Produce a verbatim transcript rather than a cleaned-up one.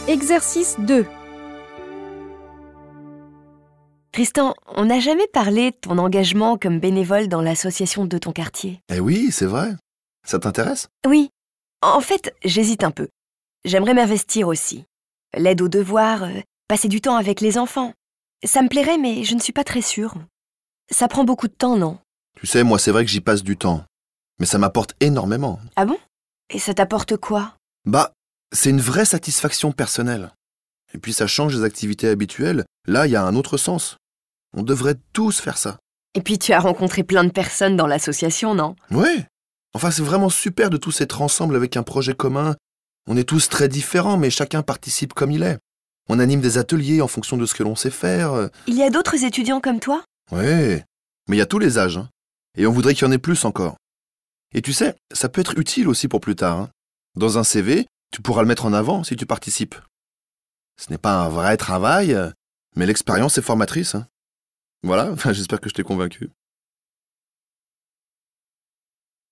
Exercice deux. Tristan, on n'a jamais parlé de ton engagement comme bénévole dans l'association de ton quartier. Eh oui, c'est vrai. Ça t'intéresse ? Oui. En fait, j'hésite un peu. J'aimerais m'investir aussi. L'aide aux devoirs, euh, passer du temps avec les enfants. Ça me plairait, mais je ne suis pas très sûre. Ça prend beaucoup de temps, non ? Tu sais, moi, c'est vrai que j'y passe du temps. Mais ça m'apporte énormément. Ah bon ? Et ça t'apporte quoi ? Bah, c'est une vraie satisfaction personnelle. Et puis ça change des activités habituelles. Là, il y a un autre sens. On devrait tous faire ça. Et puis tu as rencontré plein de personnes dans l'association, non ? Oui. Enfin, c'est vraiment super de tous être ensemble avec un projet commun. On est tous très différents, mais chacun participe comme il est. On anime des ateliers en fonction de ce que l'on sait faire. Il y a d'autres étudiants comme toi ? Oui, mais il y a tous les âges. Hein. Et on voudrait qu'il y en ait plus encore. Et tu sais, ça peut être utile aussi pour plus tard. Hein. Dans un C V, tu pourras le mettre en avant si tu participes. Ce n'est pas un vrai travail, mais l'expérience est formatrice. Hein. Voilà, j'espère que je t'ai convaincu.